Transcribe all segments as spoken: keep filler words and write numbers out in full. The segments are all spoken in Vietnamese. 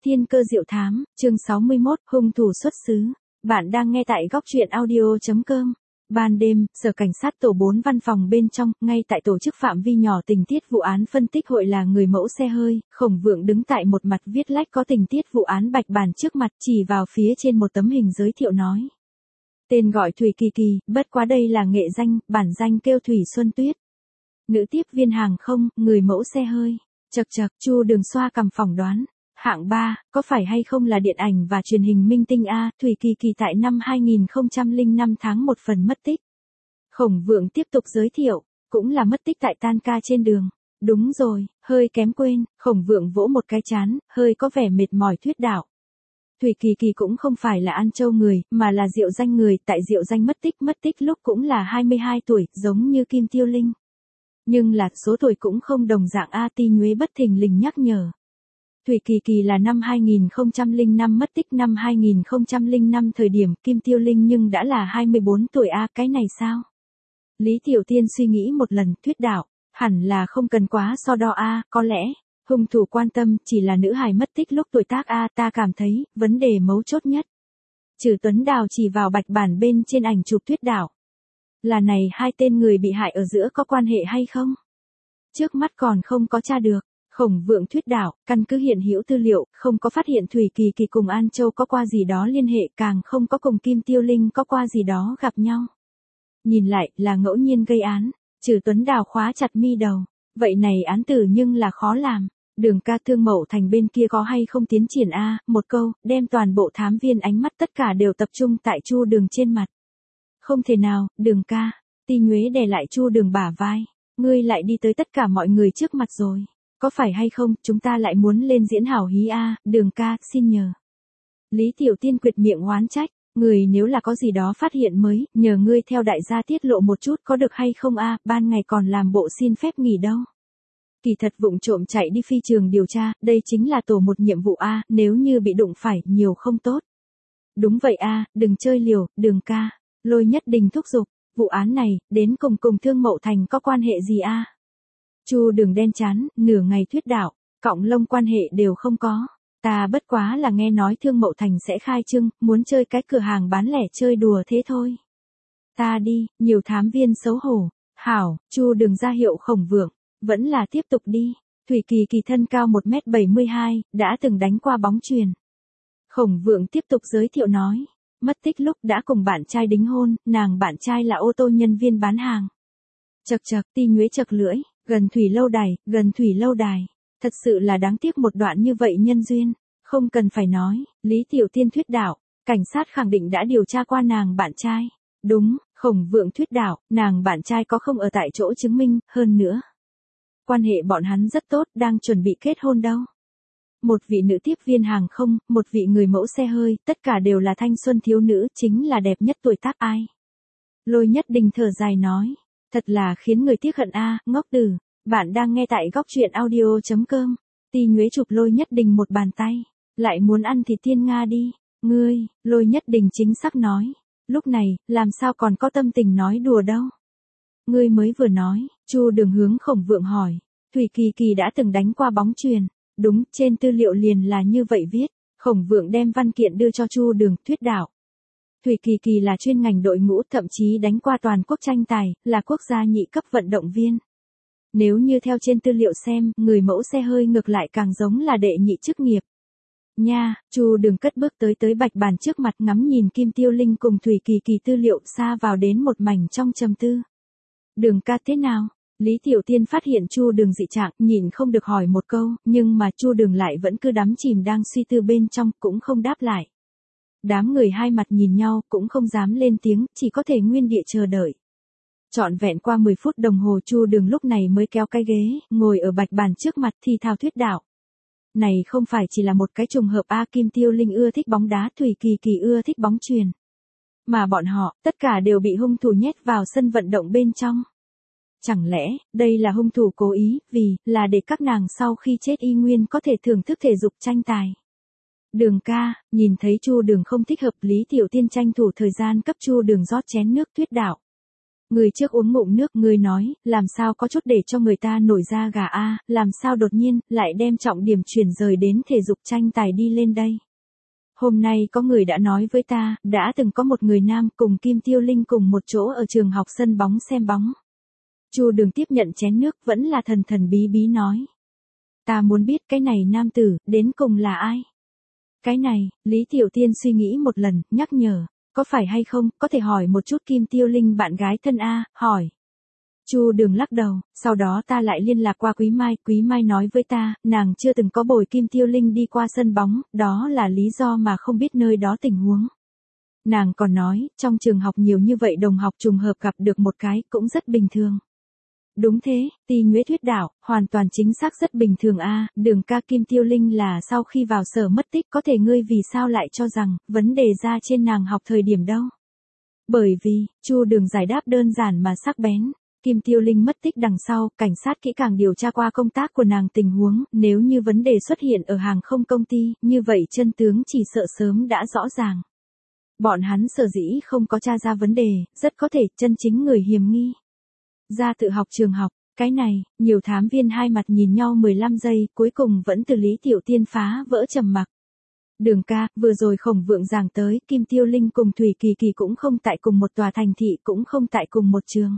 Thiên cơ diệu thám, chương sáu mươi mốt, hung thủ xuất xứ. Bạn đang nghe tại góc truyện audio chấm com. Ban đêm, Sở Cảnh sát tổ bốn văn phòng bên trong, ngay tại tổ chức phạm vi nhỏ tình tiết vụ án phân tích hội là người mẫu xe hơi, Khổng Vượng đứng tại một mặt viết lách có tình tiết vụ án bạch bản trước mặt chỉ vào phía trên một tấm hình giới thiệu nói. Tên gọi Thủy Kỳ Kỳ, bất quá đây là nghệ danh, bản danh kêu Thủy Xuân Tuyết. Nữ tiếp viên hàng không, người mẫu xe hơi. Chậc chậc, Chu Đường xoa cằm phỏng đoán. Hạng ba, có phải hay không là điện ảnh và truyền hình minh tinh A, Thủy Kỳ Kỳ tại năm hai nghìn không trăm lẻ năm tháng một phần mất tích. Khổng Vượng tiếp tục giới thiệu, cũng là mất tích tại tan ca trên đường. Đúng rồi, hơi kém quên, Khổng Vượng vỗ một cái chán, hơi có vẻ mệt mỏi thuyết đạo. Thủy Kỳ Kỳ cũng không phải là An Châu người, mà là Diệu Danh người, tại Diệu Danh mất tích, mất tích lúc cũng là hai mươi hai tuổi, giống như Kim Tiêu Linh. Nhưng là số tuổi cũng không đồng dạng A. Ti Nhuế bất thình lình nhắc nhở. Thủy Kỳ Kỳ là năm hai nghìn không trăm lẻ năm mất tích, năm hai nghìn không trăm lẻ năm thời điểm Kim Tiêu Linh nhưng đã là hai mươi bốn tuổi A. Cái này sao? Lý Tiểu Tiên suy nghĩ một lần, thuyết đạo, hẳn là không cần quá so đo A, có lẽ, hung thủ quan tâm chỉ là nữ hài mất tích lúc tuổi tác A. Ta cảm thấy, vấn đề mấu chốt nhất. Trừ Tuấn Đào chỉ vào bạch bản bên trên ảnh chụp thuyết đạo. Là này hai tên người bị hại ở giữa có quan hệ hay không? Trước mắt còn không có tra được. Khổng Vượng thuyết đạo, căn cứ hiện hữu tư liệu, không có phát hiện Thủy Kỳ Kỳ cùng An Châu có qua gì đó liên hệ, càng không có cùng Kim Tiêu Linh có qua gì đó gặp nhau. Nhìn lại, là ngẫu nhiên gây án, Trừ Tuấn Đào khóa chặt mi đầu. Vậy này án tử nhưng là khó làm. Đường ca Thương Mậu Thành bên kia có hay không tiến triển A, một câu, đem toàn bộ thám viên ánh mắt tất cả đều tập trung tại Chu Đường trên mặt. Không thể nào, Đường ca. Ti Nhuế đè lại Chu Đường bả vai. Ngươi lại đi tới tất cả mọi người trước mặt rồi. Có phải hay không, chúng ta lại muốn lên diễn hảo hí A, Đường ca, xin nhờ. Lý Tiểu Tiên quyệt miệng oán trách, người nếu là có gì đó phát hiện mới, nhờ ngươi theo đại gia tiết lộ một chút có được hay không A, ban ngày còn làm bộ xin phép nghỉ đâu. Kỳ thật vụng trộm chạy đi phi trường điều tra, đây chính là tổ một nhiệm vụ A, nếu như bị đụng phải, nhiều không tốt. Đúng vậy A, đừng chơi liều, Đường ca, Lôi Nhất Đình thúc giục, vụ án này, đến cùng cùng Thương Mậu Thành có quan hệ gì A? Chu Đường đen chán, nửa ngày thuyết đạo, cọng lông quan hệ đều không có. Ta bất quá là nghe nói Thương Mậu Thành sẽ khai trương, muốn chơi cái cửa hàng bán lẻ chơi đùa thế thôi. Ta đi, nhiều thám viên xấu hổ. Hảo, Chu Đường ra hiệu Khổng Vượng, vẫn là tiếp tục đi. Thủy Kỳ Kỳ thân cao một mét bảy mươi hai, đã từng đánh qua bóng chuyền. Khổng Vượng tiếp tục giới thiệu nói, mất tích lúc đã cùng bạn trai đính hôn, nàng bạn trai là ô tô nhân viên bán hàng. Chậc chậc, Ti Nhuế chậc lưỡi. Gần thủy lâu đài, gần thủy lâu đài. Thật sự là đáng tiếc một đoạn như vậy nhân duyên. Không cần phải nói, Lý Tiểu Tiên thuyết đạo, cảnh sát khẳng định đã điều tra qua nàng bạn trai. Đúng, Khổng Vượng thuyết đạo, nàng bạn trai có không ở tại chỗ chứng minh, hơn nữa. Quan hệ bọn hắn rất tốt, đang chuẩn bị kết hôn đâu. Một vị nữ tiếp viên hàng không, một vị người mẫu xe hơi, tất cả đều là thanh xuân thiếu nữ, chính là đẹp nhất tuổi tác ai. Lôi Nhất Đình thở dài nói. Thật là khiến người tiếc hận A, ngốc tử. Bạn đang nghe tại góc truyện audio chấm com. Ti Nhuế chụp Lôi Nhất Đình một bàn tay. Lại muốn ăn thịt thiên Nga đi. Ngươi, Lôi Nhất Đình chính xác nói. Lúc này, làm sao còn có tâm tình nói đùa đâu. Ngươi mới vừa nói, Chu Đường hướng Khổng Vượng hỏi. Thủy Kỳ Kỳ đã từng đánh qua bóng chuyền. Đúng, trên tư liệu liền là như vậy viết. Khổng Vượng đem văn kiện đưa cho Chu Đường, thuyết đạo. Thủy Kỳ Kỳ là chuyên ngành đội ngũ, thậm chí đánh qua toàn quốc tranh tài, là quốc gia nhị cấp vận động viên. Nếu như theo trên tư liệu xem, người mẫu xe hơi ngược lại càng giống là đệ nhị chức nghiệp. Nha, Chu Đường cất bước tới tới bạch bàn trước mặt ngắm nhìn Kim Tiêu Linh cùng Thủy Kỳ Kỳ tư liệu xa vào đến một mảnh trong trầm tư. Đường ca thế nào? Lý Tiểu Tiên phát hiện Chu Đường dị trạng, nhìn không được hỏi một câu, nhưng mà Chu Đường lại vẫn cứ đắm chìm đang suy tư bên trong, cũng không đáp lại. Đám người hai mặt nhìn nhau, cũng không dám lên tiếng, chỉ có thể nguyên địa chờ đợi. Trọn vẹn qua mười phút đồng hồ Chu Đường lúc này mới kéo cái ghế, ngồi ở bạch bàn trước mặt thì thào thuyết đạo. Này không phải chỉ là một cái trùng hợp A, Kim Tiêu Linh ưa thích bóng đá, Thủy Kỳ Kỳ ưa thích bóng chuyền. Mà bọn họ, tất cả đều bị hung thủ nhét vào sân vận động bên trong. Chẳng lẽ, đây là hung thủ cố ý, vì, là để các nàng sau khi chết y nguyên có thể thưởng thức thể dục tranh tài. Đường ca, nhìn thấy Chu Đường không thích hợp, Lý Tiểu Tiên tranh thủ thời gian cấp Chu Đường rót chén nước thuyết đạo. Người trước uống ngụm nước, người nói, làm sao có chút để cho người ta nổi da gà a, làm sao đột nhiên, lại đem trọng điểm chuyển rời đến thể dục tranh tài đi lên đây. Hôm nay có người đã nói với ta, đã từng có một người nam cùng Kim Tiêu Linh cùng một chỗ ở trường học sân bóng xem bóng. Chu Đường tiếp nhận chén nước vẫn là thần thần bí bí nói. Ta muốn biết cái này nam tử, đến cùng là ai? Cái này, Lý Tiểu Tiên suy nghĩ một lần, nhắc nhở. Có phải hay không, có thể hỏi một chút Kim Tiêu Linh bạn gái thân A, hỏi. Chu Đường lắc đầu, sau đó ta lại liên lạc qua Quý Mai, Quý Mai nói với ta, nàng chưa từng có bồi Kim Tiêu Linh đi qua sân bóng, đó là lý do mà không biết nơi đó tình huống. Nàng còn nói, trong trường học nhiều như vậy đồng học trùng hợp gặp được một cái, cũng rất bình thường. Đúng thế, Ti Nhuế thuyết đạo, hoàn toàn chính xác rất bình thường a, Đường ca Kim Tiêu Linh là sau khi vào sở mất tích, có thể ngươi vì sao lại cho rằng, vấn đề ra trên nàng học thời điểm đâu. Bởi vì, Chu Đường giải đáp đơn giản mà sắc bén, Kim Tiêu Linh mất tích đằng sau, cảnh sát kỹ càng điều tra qua công tác của nàng tình huống, nếu như vấn đề xuất hiện ở hàng không công ty, như vậy chân tướng chỉ sợ sớm đã rõ ràng. Bọn hắn sở dĩ không có tra ra vấn đề, rất có thể chân chính người hiểm nghi. Ra tự học trường học, cái này, nhiều thám viên hai mặt nhìn nhau mười lăm giây, cuối cùng vẫn từ Lý Tiểu Tiên phá vỡ trầm mặc. Đường ca, vừa rồi Khổng Vượng giảng tới, Kim Tiêu Linh cùng Thủy Kỳ Kỳ cũng không tại cùng một tòa thành thị, cũng không tại cùng một trường.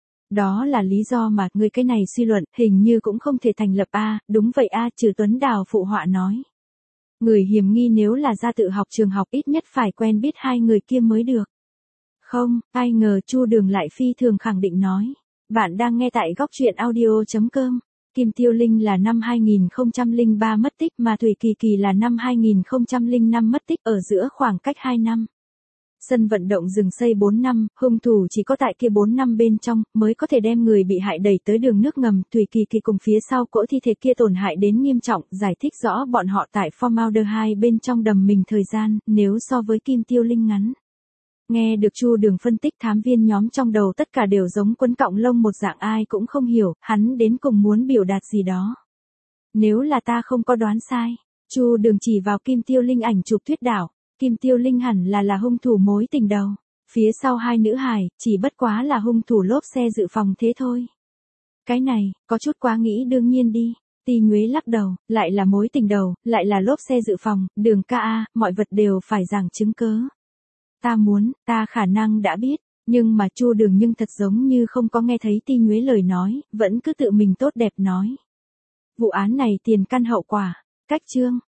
Đó là lý do mà người cái này suy luận, hình như cũng không thể thành lập a, đúng vậy a, Trừ Tuấn Đào phụ họa nói. Người hiểm nghi nếu là ra tự học trường học ít nhất phải quen biết hai người kia mới được. Không, ai ngờ Chu Đường lại phi thường khẳng định nói. Bạn đang nghe tại góc truyện audio chấm com. Kim Tiêu Linh là năm hai nghìn không trăm lẻ ba mất tích mà Thủy Kỳ Kỳ là năm hai nghìn không trăm lẻ năm mất tích ở giữa khoảng cách hai năm. Sân vận động rừng xây bốn năm, hung thủ chỉ có tại kia bốn năm bên trong mới có thể đem người bị hại đẩy tới đường nước ngầm. Thủy Kỳ Kỳ cùng phía sau cỗ thi thể kia tổn hại đến nghiêm trọng, giải thích rõ bọn họ tại formaldehyde bên trong đầm mình thời gian, nếu so với Kim Tiêu Linh ngắn. Nghe được Chu Đường phân tích, thám viên nhóm trong đầu tất cả đều giống quấn cọng lông một dạng, ai cũng không hiểu, hắn đến cùng muốn biểu đạt gì đó. Nếu là ta không có đoán sai, Chu Đường chỉ vào Kim Tiêu Linh ảnh chụp thuyết đảo, Kim Tiêu Linh hẳn là là hung thủ mối tình đầu, phía sau hai nữ hài, chỉ bất quá là hung thủ lốp xe dự phòng thế thôi. Cái này, có chút quá nghĩ đương nhiên đi. Ti Nhuế lắc đầu, lại là mối tình đầu, lại là lốp xe dự phòng, Đường ca a, mọi vật đều phải giảng chứng cớ. Ta muốn, ta khả năng đã biết, nhưng mà Chu Đường nhưng thật giống như không có nghe thấy Ti Nhuế lời nói, vẫn cứ tự mình tốt đẹp nói. Vụ án này tiền căn hậu quả, cách chương.